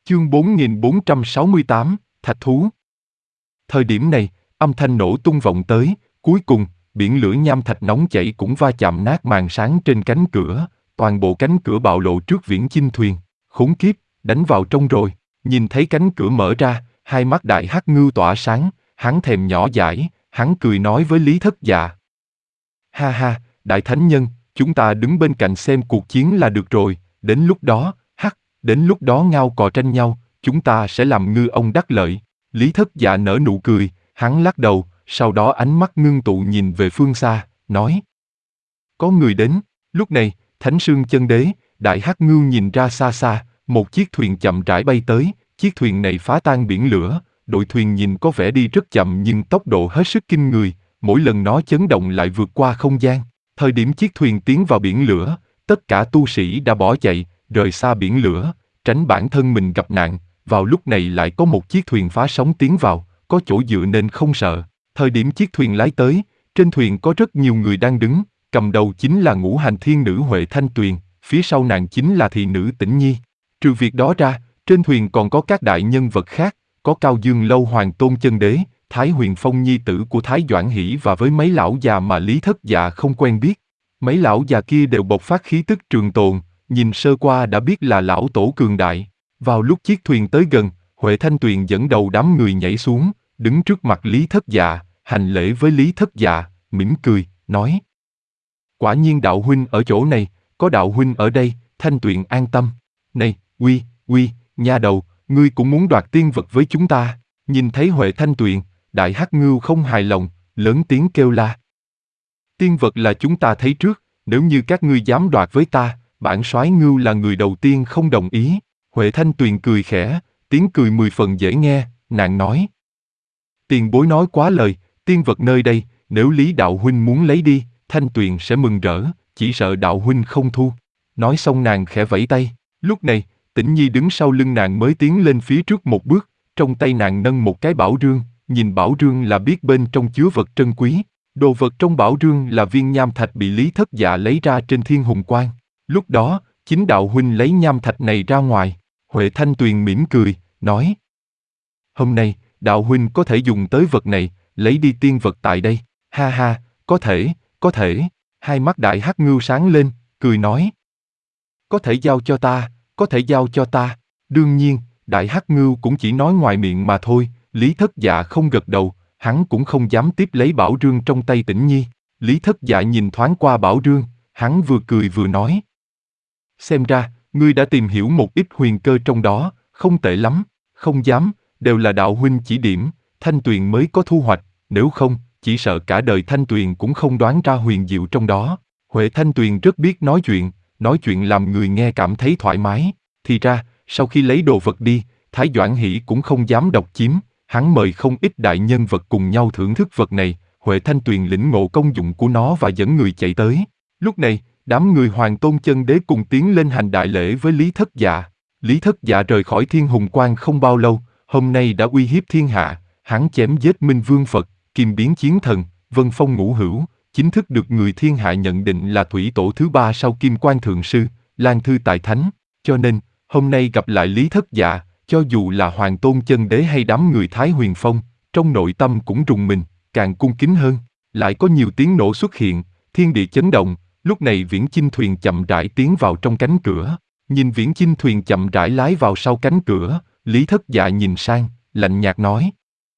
Chương 4468, Thạch thú. Thời điểm này, âm thanh nổ tung vọng tới, cuối cùng, biển lửa nham thạch nóng chảy cũng va chạm nát màn sáng trên cánh cửa, toàn bộ cánh cửa bạo lộ trước Viễn Chinh thuyền. Khốn kiếp, đánh vào trong rồi. Nhìn thấy cánh cửa mở ra, hai mắt Đại Hắc Ngưu tỏa sáng, hắn thèm nhỏ dãi, hắn cười nói với Lý Thất Dạ. Ha ha, Đại Thánh Nhân, chúng ta đứng bên cạnh xem cuộc chiến là được rồi, đến lúc đó, đến lúc đó ngao cò tranh nhau, chúng ta sẽ làm ngư ông đắc lợi. Lý Thất Dạ nở nụ cười, hắn lắc đầu, sau đó ánh mắt ngưng tụ nhìn về phương xa, nói. Có người đến. Lúc này, Thánh Sương Chân Đế, Đại Hắc Ngưu nhìn ra xa xa, một chiếc thuyền chậm rãi bay tới, chiếc thuyền này phá tan biển lửa, đội thuyền nhìn có vẻ đi rất chậm nhưng tốc độ hết sức kinh người, mỗi lần nó chấn động lại vượt qua không gian. Thời điểm chiếc thuyền tiến vào biển lửa, tất cả tu sĩ đã bỏ chạy, rời xa biển lửa, tránh bản thân mình gặp nạn. Vào lúc này lại có một chiếc thuyền phá sóng tiến vào, có chỗ dựa nên không sợ. Thời điểm chiếc thuyền lái tới, trên thuyền có rất nhiều người đang đứng, cầm đầu chính là Ngũ Hành Thiên Nữ Huệ Thanh Tuyền, phía sau nàng chính là thị nữ Tĩnh Nhi. Trừ việc đó ra, trên thuyền còn có các đại nhân vật khác, có Cao Dương Lâu Hoàng Tôn Chân Đế, Thái Huyền Phong nhi tử của Thái Doãn Hỷ và với mấy lão già mà Lý Thất Dạ không quen biết. Mấy lão già kia đều bộc phát khí tức trường tồn, nhìn sơ qua đã biết là lão tổ cường đại. Vào lúc chiếc thuyền tới gần, Huệ Thanh Tuyền dẫn đầu đám người nhảy xuống, đứng trước mặt Lý Thất Dạ, hành lễ với Lý Thất Dạ, mỉm cười, nói. Quả nhiên đạo huynh ở chỗ này, có đạo huynh ở đây, Thanh Tuyền an tâm. Này, nha đầu, ngươi cũng muốn đoạt tiên vật với chúng ta. Nhìn thấy Huệ Thanh Tuyền, Đại Hắc Ngưu không hài lòng, lớn tiếng kêu la. Tiên vật là chúng ta thấy trước, nếu như các ngươi dám đoạt với ta, bản soái Ngưu là người đầu tiên không đồng ý. Huệ Thanh Tuyền cười khẽ, tiếng cười 10 phần dễ nghe, nàng nói. Tiền bối nói quá lời, tiên vật nơi đây, nếu Lý đạo huynh muốn lấy đi, Thanh Tuyền sẽ mừng rỡ, chỉ sợ đạo huynh không thu. Nói xong nàng khẽ vẫy tay, lúc này, Tĩnh Nhi đứng sau lưng nàng mới tiến lên phía trước một bước, trong tay nàng nâng một cái bảo rương, nhìn bảo rương là biết bên trong chứa vật trân quý. Đồ vật trong bảo rương là viên nham thạch bị Lý Thất Dạ lấy ra trên Thiên Hùng Quan. Lúc đó, chính đạo huynh lấy nham thạch này ra ngoài. Huệ Thanh Tuyền mỉm cười, nói. Hôm nay, đạo huynh có thể dùng tới vật này, lấy đi tiên vật tại đây. Ha ha, có thể. Hai mắt Đại Hắc Ngưu sáng lên, cười nói. Có thể giao cho ta. Đương nhiên, Đại Hắc Ngưu cũng chỉ nói ngoài miệng mà thôi. Lý Thất Dạ không gật đầu, hắn cũng không dám tiếp lấy bảo rương trong tay Tĩnh Nhi. Lý Thất Dạ nhìn thoáng qua bảo rương, hắn vừa cười vừa nói. Xem ra, ngươi đã tìm hiểu một ít huyền cơ trong đó, không tệ lắm. Không dám, đều là đạo huynh chỉ điểm, Thanh Tuyền mới có thu hoạch, nếu không, chỉ sợ cả đời Thanh Tuyền cũng không đoán ra huyền diệu trong đó. Huệ Thanh Tuyền rất biết nói chuyện làm người nghe cảm thấy thoải mái. Thì ra, sau khi lấy đồ vật đi, Thái Doãn Hỷ cũng không dám độc chiếm, hắn mời không ít đại nhân vật cùng nhau thưởng thức vật này. Huệ Thanh Tuyền lĩnh ngộ công dụng của nó và dẫn người chạy tới. Lúc này, đám người Hoàng Tôn Chân Đế cùng tiến lên hành đại lễ với Lý Thất Dạ. Lý Thất Dạ rời khỏi Thiên Hùng Quan không bao lâu, hôm nay đã uy hiếp thiên hạ, hắn chém giết Minh Vương Phật, Kim Biến Chiến Thần, Vân Phong Ngũ Hữu, chính thức được người thiên hạ nhận định là thủy tổ thứ 3 sau Kim Quan Thượng Sư, Lan Thư Tài Thánh. Cho nên, hôm nay gặp lại Lý Thất Dạ, cho dù là Hoàng Tôn Chân Đế hay đám người Thái Huyền Phong, trong nội tâm cũng rùng mình, càng cung kính hơn. Lại có nhiều tiếng nổ xuất hiện, thiên địa chấn động. Lúc này Viễn Chinh thuyền chậm rãi tiến vào trong cánh cửa. Nhìn Viễn Chinh thuyền chậm rãi lái vào sau cánh cửa, Lý Thất Dạ nhìn sang, lạnh nhạt nói.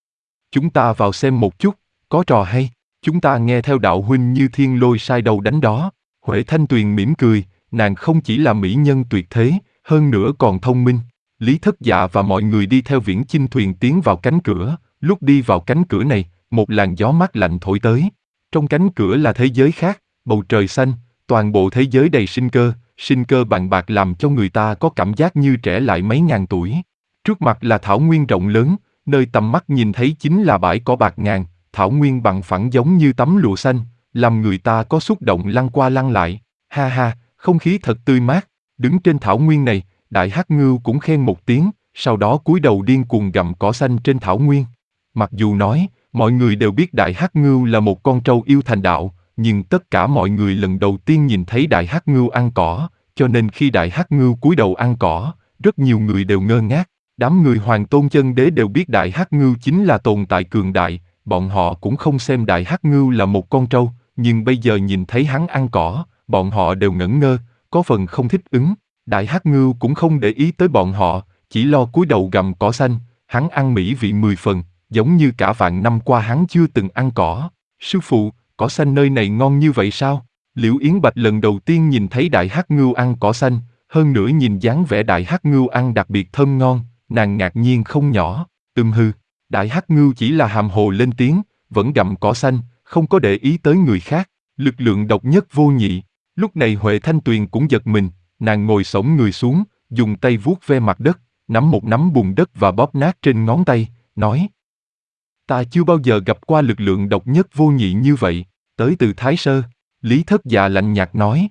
Chúng ta vào xem một chút, có trò hay, chúng ta nghe theo đạo huynh như thiên lôi sai đầu đánh đó. Huệ Thanh Tuyền mỉm cười, nàng không chỉ là mỹ nhân tuyệt thế, hơn nữa còn thông minh. Lý Thất Dạ và mọi người đi theo Viễn Chinh thuyền tiến vào cánh cửa, lúc đi vào cánh cửa này, một làn gió mát lạnh thổi tới. Trong cánh cửa là thế giới khác, bầu trời xanh, toàn bộ thế giới đầy sinh cơ bằng bạc làm cho người ta có cảm giác như trẻ lại mấy ngàn tuổi. Trước mặt là thảo nguyên rộng lớn, nơi tầm mắt nhìn thấy chính là bãi cỏ bạc ngàn, thảo nguyên bằng phẳng giống như tấm lụa xanh, làm người ta có xúc động lăn qua lăn lại. Ha ha, không khí thật tươi mát. Đứng trên thảo nguyên này, Đại Hắc Ngưu cũng khen một tiếng, sau đó cúi đầu điên cuồng gặm cỏ xanh trên thảo nguyên. Mặc dù nói, mọi người đều biết Đại Hắc Ngưu là một con trâu yêu thành đạo, nhưng tất cả mọi người lần đầu tiên nhìn thấy Đại Hắc Ngưu ăn cỏ, cho nên khi Đại Hắc Ngưu cúi đầu ăn cỏ, rất nhiều người đều ngơ ngác. Đám người Hoàng Tôn Chân Đế đều biết Đại Hắc Ngưu chính là tồn tại cường đại, bọn họ cũng không xem Đại Hắc Ngưu là một con trâu, nhưng bây giờ nhìn thấy hắn ăn cỏ, bọn họ đều ngẩn ngơ, có phần không thích ứng. Đại Hắc Ngưu cũng không để ý tới bọn họ, chỉ lo cúi đầu gặm cỏ xanh, hắn ăn mỹ vị 10 phần, giống như cả vạn năm qua hắn chưa từng ăn cỏ. Sư phụ, cỏ xanh nơi này ngon như vậy sao? Liễu Yến Bạch lần đầu tiên nhìn thấy Đại Hắc Ngưu ăn cỏ xanh, hơn nữa nhìn dáng vẻ Đại Hắc Ngưu ăn đặc biệt thơm ngon, nàng ngạc nhiên không nhỏ. Hư, Đại Hắc Ngưu chỉ là hàm hồ lên tiếng, vẫn gặm cỏ xanh, không có để ý tới người khác. Lực lượng độc nhất vô nhị. Lúc này Huệ Thanh Tuyền cũng giật mình, nàng ngồi xổm người xuống, dùng tay vuốt ve mặt đất, nắm một nắm bùn đất và bóp nát trên ngón tay, nói: Ta chưa bao giờ gặp qua lực lượng độc nhất vô nhị như vậy, tới từ Thái Sơ. Lý Thất Dạ lạnh nhạt nói: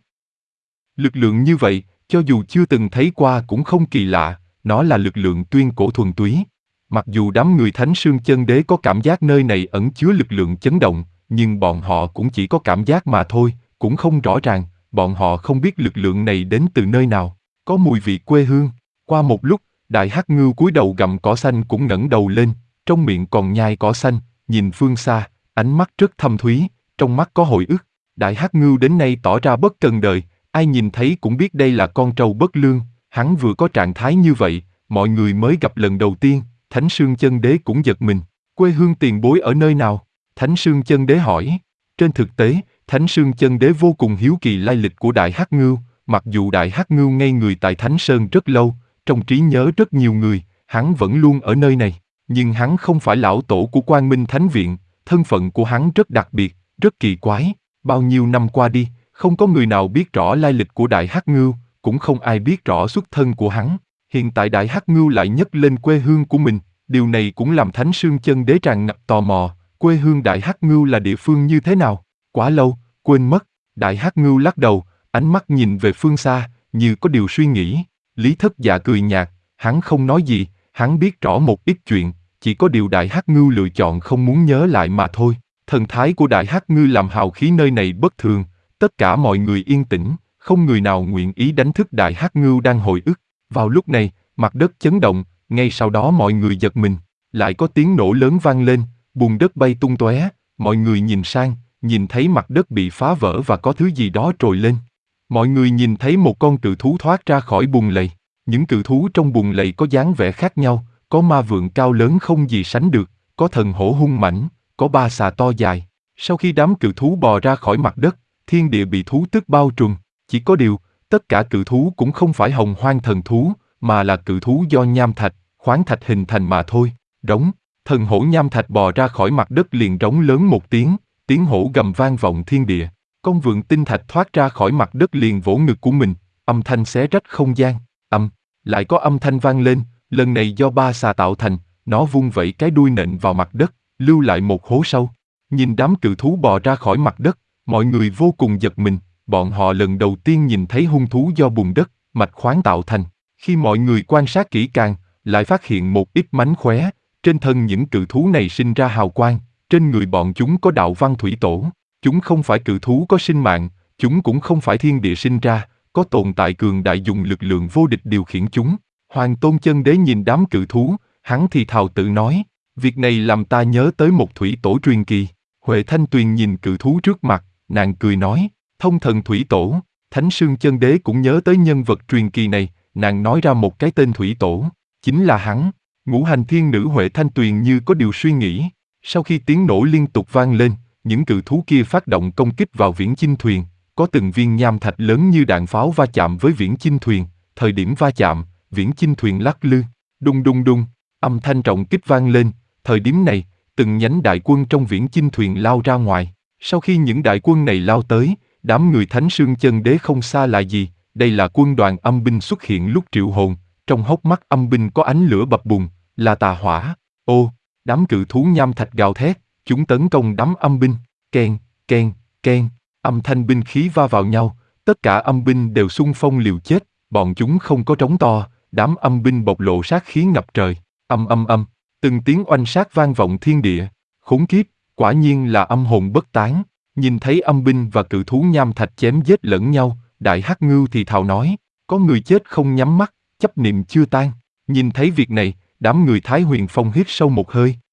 Lực lượng như vậy, cho dù chưa từng thấy qua cũng không kỳ lạ, nó là lực lượng tuyên cổ thuần túy. Mặc dù đám người Thánh Sương Chân Đế có cảm giác nơi này ẩn chứa lực lượng chấn động, nhưng bọn họ cũng chỉ có cảm giác mà thôi, cũng không rõ ràng, bọn họ không biết lực lượng này đến từ nơi nào, có mùi vị quê hương. Qua một lúc, Đại Hắc Ngưu cúi đầu gặm cỏ xanh cũng ngẩng đầu lên, trong miệng còn nhai cỏ xanh, nhìn phương xa, ánh mắt rất thâm thúy, trong mắt có hồi ức. Đại Hắc Ngưu đến nay tỏ ra bất cần đời, ai nhìn thấy cũng biết đây là con trâu bất lương, hắn vừa có trạng thái như vậy, mọi người mới gặp lần đầu tiên, Thánh Sương Chân Đế cũng giật mình. Quê hương tiền bối ở nơi nào? Thánh Sương Chân Đế hỏi. Trên thực tế, Thánh Sương Chân Đế vô cùng hiếu kỳ lai lịch của Đại Hắc Ngưu, mặc dù Đại Hắc Ngưu ngây người tại Thánh Sơn rất lâu, trong trí nhớ rất nhiều người, hắn vẫn luôn ở nơi này, nhưng hắn không phải lão tổ của Quang Minh Thánh Viện, thân phận của hắn rất đặc biệt, rất kỳ quái. Bao nhiêu năm qua đi, không có người nào biết rõ lai lịch của Đại Hắc Ngưu, cũng không ai biết rõ xuất thân của hắn. Hiện tại Đại Hắc Ngưu lại nhấc lên quê hương của mình, điều này cũng làm Thánh Sương Chân Đế tràn ngập tò mò, quê hương Đại Hắc Ngưu là địa phương như thế nào? Quá lâu, quên mất. Đại Hắc Ngưu lắc đầu, ánh mắt nhìn về phương xa, như có điều suy nghĩ. Lý Thất Dạ cười nhạt, hắn không nói gì, hắn biết rõ một ít chuyện, chỉ có điều Đại Hắc Ngưu lựa chọn không muốn nhớ lại mà thôi. Thần thái của Đại Hắc Ngưu làm hào khí nơi này bất thường, tất cả mọi người yên tĩnh, không người nào nguyện ý đánh thức Đại Hắc Ngưu đang hồi ức. Vào lúc này, mặt đất chấn động, ngay sau đó mọi người giật mình, lại có tiếng nổ lớn vang lên, bùn đất bay tung tóe, mọi người nhìn sang, nhìn thấy mặt đất bị phá vỡ và có thứ gì đó trồi lên. Mọi người nhìn thấy một con cự thú thoát ra khỏi bùn lầy. Những cự thú trong bùn lầy có dáng vẻ khác nhau, có ma vượn cao lớn không gì sánh được, có thần hổ hung mãnh, có ba xà to dài. Sau khi đám cự thú bò ra khỏi mặt đất, thiên địa bị thú tức bao trùm. Chỉ có điều, tất cả cự thú cũng không phải hồng hoang thần thú, mà là cự thú do nham thạch, khoáng thạch hình thành mà thôi. Rống, thần hổ nham thạch bò ra khỏi mặt đất liền rống lớn một tiếng, tiếng hổ gầm vang vọng thiên địa. Con vượn tinh thạch thoát ra khỏi mặt đất liền vỗ ngực của mình, âm thanh xé rách không gian. Lại có âm thanh vang lên, lần này do ba xà tạo thành, nó vung vẩy cái đuôi nện vào mặt đất, lưu lại một hố sâu. Nhìn đám cự thú bò ra khỏi mặt đất, mọi người vô cùng giật mình, bọn họ lần đầu tiên nhìn thấy hung thú do bùn đất, mạch khoáng tạo thành. Khi mọi người quan sát kỹ càng, lại phát hiện một ít mánh khóe, trên thân những cự thú này sinh ra hào quang, trên người bọn chúng có đạo văn thủy tổ. Chúng không phải cự thú có sinh mạng, chúng cũng không phải thiên địa sinh ra, có tồn tại cường đại dùng lực lượng vô địch điều khiển chúng. Hoàng Tôn Chân Đế nhìn đám cự thú, hắn thì thào tự nói, việc này làm ta nhớ tới một thủy tổ truyền kỳ. Huệ Thanh Tuyền nhìn cự thú trước mặt, nàng cười nói, thông thần thủy tổ. Thánh Sương Chân Đế cũng nhớ tới nhân vật truyền kỳ này, nàng nói ra một cái tên thủy tổ, chính là hắn. Ngũ hành thiên nữ Huệ Thanh Tuyền như có điều suy nghĩ. Sau khi tiếng nổ liên tục vang lên, những cự thú kia phát động công kích vào viễn chinh thuyền, có từng viên nham thạch lớn như đạn pháo va chạm với viễn chinh thuyền, thời điểm va chạm, viễn chinh thuyền lắc lư, đùng đùng đùng, âm thanh trọng kích vang lên, thời điểm này, từng nhánh đại quân trong viễn chinh thuyền lao ra ngoài. Sau khi những đại quân này lao tới, đám người Thánh Sương Chân Đế không xa là gì, đây là quân đoàn âm binh xuất hiện lúc triệu hồn, trong hốc mắt âm binh có ánh lửa bập bùng, là tà hỏa. Ô, đám cự thú nham thạch gào thét, chúng tấn công đám âm binh, keng, keng, keng, âm thanh binh khí va vào nhau, tất cả âm binh đều xung phong liều chết, bọn chúng không có trống to, đám âm binh bộc lộ sát khí ngập trời, từng tiếng oanh sát vang vọng thiên địa, khốn kiếp, quả nhiên là âm hồn bất tán. Nhìn thấy âm binh và cự thú nham thạch chém giết lẫn nhau, Đại Hắc Ngưu thì thào nói, có người chết không nhắm mắt, chấp niệm chưa tan. Nhìn thấy việc này, Đám người Thái Huyền Phong hít sâu một hơi.